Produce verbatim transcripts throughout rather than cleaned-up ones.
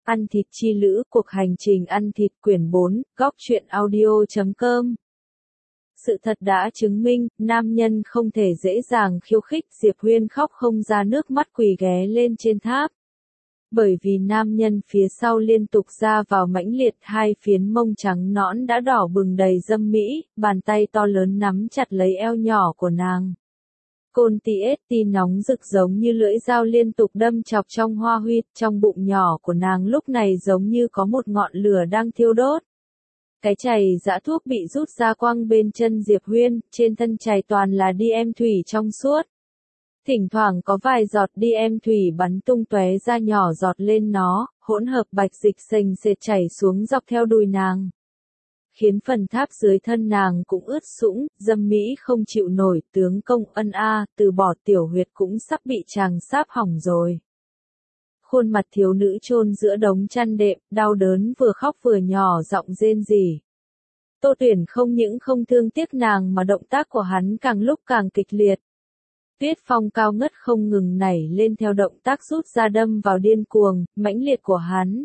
Ăn thịt chi lữ, cuộc hành trình ăn thịt quyển bốn, góc truyện audio chấm com. Sự thật đã chứng minh, nam nhân không thể dễ dàng khiêu khích, Diệp Huyên khóc không ra nước mắt quỳ ghé lên trên tháp. Bởi vì nam nhân phía sau liên tục ra vào mãnh liệt, hai phiến mông trắng nõn đã đỏ bừng đầy dâm mỹ, bàn tay to lớn nắm chặt lấy eo nhỏ của nàng. Côn ti ết ti nóng rực giống như lưỡi dao liên tục đâm chọc trong hoa huyệt, trong bụng nhỏ của nàng lúc này giống như có một ngọn lửa đang thiêu đốt. Cái chày dã thuốc bị rút ra quăng bên chân Diệp Huyên, trên thân chày toàn là đi em thủy trong suốt. Thỉnh thoảng có vài giọt đi em thủy bắn tung tóe ra nhỏ giọt lên nó, hỗn hợp bạch dịch sềnh sệt chảy xuống dọc theo đùi nàng. Khiến phần tháp dưới thân nàng cũng ướt sũng, dâm mỹ không chịu nổi, tướng công ân a, từ bỏ tiểu huyệt cũng sắp bị chàng sáp hỏng rồi. Khuôn mặt thiếu nữ chôn giữa đống chăn đệm, đau đớn vừa khóc vừa nhỏ giọng rên rỉ. Tô Tuyển không những không thương tiếc nàng mà động tác của hắn càng lúc càng kịch liệt. Tuyết phong cao ngất không ngừng nảy lên theo động tác rút ra đâm vào điên cuồng, mãnh liệt của hắn.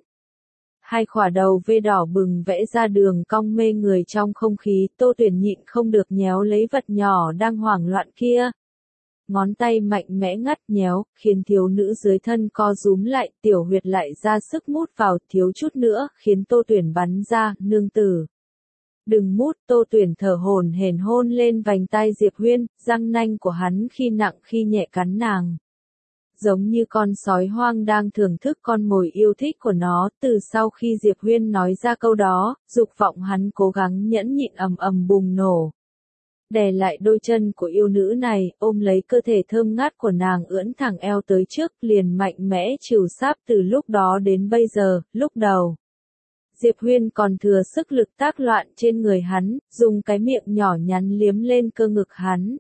Hai khỏa đầu vê đỏ bừng vẽ ra đường cong mê người trong không khí, Tô Tuyển nhịn không được nhéo lấy vật nhỏ đang hoảng loạn kia. Ngón tay mạnh mẽ ngắt nhéo, khiến thiếu nữ dưới thân co rúm lại, tiểu huyệt lại ra sức mút vào, thiếu chút nữa, khiến Tô Tuyển bắn ra, nương tử. Đừng mút, Tô Tuyển thở hổn hển hôn lên vành tai Diệp Huyên, răng nanh của hắn khi nặng khi nhẹ cắn nàng. Giống như con sói hoang đang thưởng thức con mồi yêu thích của nó, từ sau khi Diệp Huyên nói ra câu đó, dục vọng hắn cố gắng nhẫn nhịn ầm ầm bùng nổ. Đè lại đôi chân của yêu nữ này, ôm lấy cơ thể thơm ngát của nàng ưỡn thẳng eo tới trước, liền mạnh mẽ trìu sáp từ lúc đó đến bây giờ, lúc đầu. Diệp Huyên còn thừa sức lực tác loạn trên người hắn, dùng cái miệng nhỏ nhắn liếm lên cơ ngực hắn.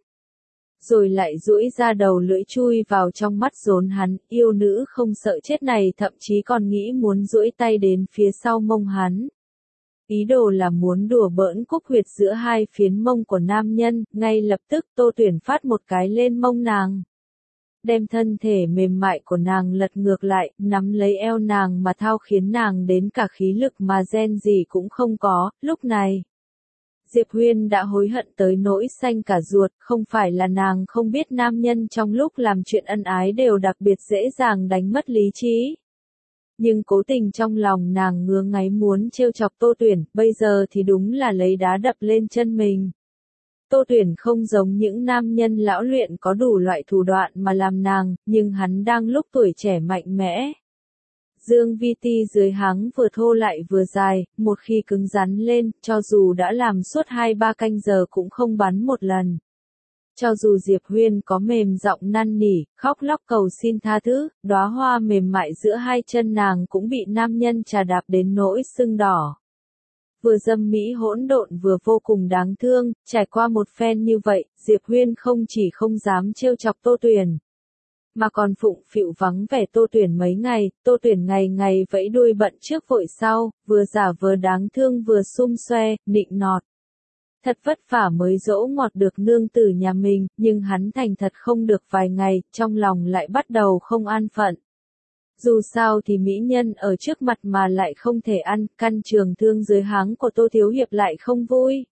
Rồi lại duỗi ra đầu lưỡi chui vào trong mắt rốn hắn, yêu nữ không sợ chết này thậm chí còn nghĩ muốn duỗi tay đến phía sau mông hắn. Ý đồ là muốn đùa bỡn cúc huyệt giữa hai phiến mông của nam nhân, ngay lập tức Tô Tuyển phát một cái lên mông nàng. Đem thân thể mềm mại của nàng lật ngược lại, nắm lấy eo nàng mà thao khiến nàng đến cả khí lực mà gen gì cũng không có, lúc này. Diệp Huyên đã hối hận tới nỗi xanh cả ruột, không phải là nàng không biết nam nhân trong lúc làm chuyện ân ái đều đặc biệt dễ dàng đánh mất lý trí. Nhưng cố tình trong lòng nàng ngứa ngáy muốn trêu chọc Tô Tuyển, bây giờ thì đúng là lấy đá đập lên chân mình. Tô Tuyển không giống những nam nhân lão luyện có đủ loại thủ đoạn mà làm nàng, nhưng hắn đang lúc tuổi trẻ mạnh mẽ. Dương vi ti dưới háng vừa thô lại vừa dài, một khi cứng rắn lên, cho dù đã làm suốt hai ba canh giờ cũng không bắn một lần. Cho dù Diệp Huyên có mềm giọng năn nỉ, khóc lóc cầu xin tha thứ, đóa hoa mềm mại giữa hai chân nàng cũng bị nam nhân trà đạp đến nỗi sưng đỏ. Vừa dâm mỹ hỗn độn vừa vô cùng đáng thương, trải qua một phen như vậy, Diệp Huyên không chỉ không dám trêu chọc Tô Tuyển, mà còn phụng phịu vắng vẻ Tô Tuyển mấy ngày, Tô Tuyển ngày ngày vẫy đuôi bận trước vội sau, vừa giả vờ đáng thương vừa xum xoe, nịnh nọt. Thật vất vả mới dỗ ngọt được nương tử nhà mình, nhưng hắn thành thật không được vài ngày, trong lòng lại bắt đầu không an phận. Dù sao thì mỹ nhân ở trước mặt mà lại không thể ăn, căn trường thương dưới háng của Tô Thiếu Hiệp lại không vui.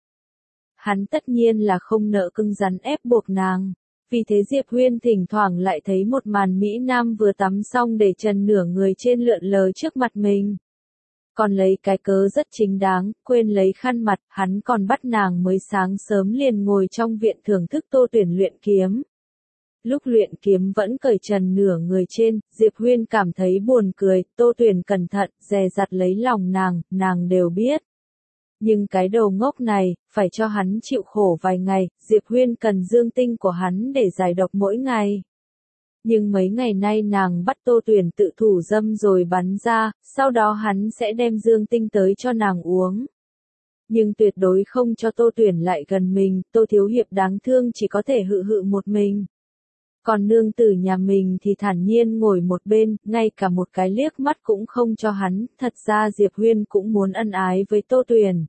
Hắn tất nhiên là không nỡ cứng rắn ép buộc nàng. Vì thế Diệp Huyên thỉnh thoảng lại thấy một màn mỹ nam vừa tắm xong để trần nửa người trên lượn lờ trước mặt mình. Còn lấy cái cớ rất chính đáng, quên lấy khăn mặt, hắn còn bắt nàng mới sáng sớm liền ngồi trong viện thưởng thức Tô Tuyển luyện kiếm. Lúc luyện kiếm vẫn cởi trần nửa người trên, Diệp Huyên cảm thấy buồn cười, Tô Tuyển cẩn thận, dè dặt lấy lòng nàng, nàng đều biết. Nhưng cái đầu ngốc này, phải cho hắn chịu khổ vài ngày, Diệp Huyên cần dương tinh của hắn để giải độc mỗi ngày. Nhưng mấy ngày nay nàng bắt Tô Tuyển tự thủ dâm rồi bắn ra, sau đó hắn sẽ đem dương tinh tới cho nàng uống. Nhưng tuyệt đối không cho Tô Tuyển lại gần mình, Tô Thiếu Hiệp đáng thương chỉ có thể hự hự một mình. Còn nương tử nhà mình thì thản nhiên ngồi một bên, ngay cả một cái liếc mắt cũng không cho hắn, thật ra Diệp Huyên cũng muốn ân ái với Tô Tuyển.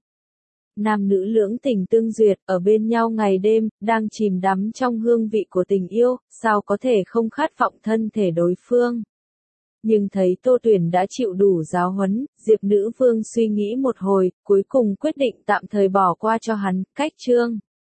Nam nữ lưỡng tình tương duyệt, ở bên nhau ngày đêm, đang chìm đắm trong hương vị của tình yêu, sao có thể không khát vọng thân thể đối phương. Nhưng thấy Tô Tuyển đã chịu đủ giáo huấn, Diệp Nữ Vương suy nghĩ một hồi, cuối cùng quyết định tạm thời bỏ qua cho hắn, cách chương.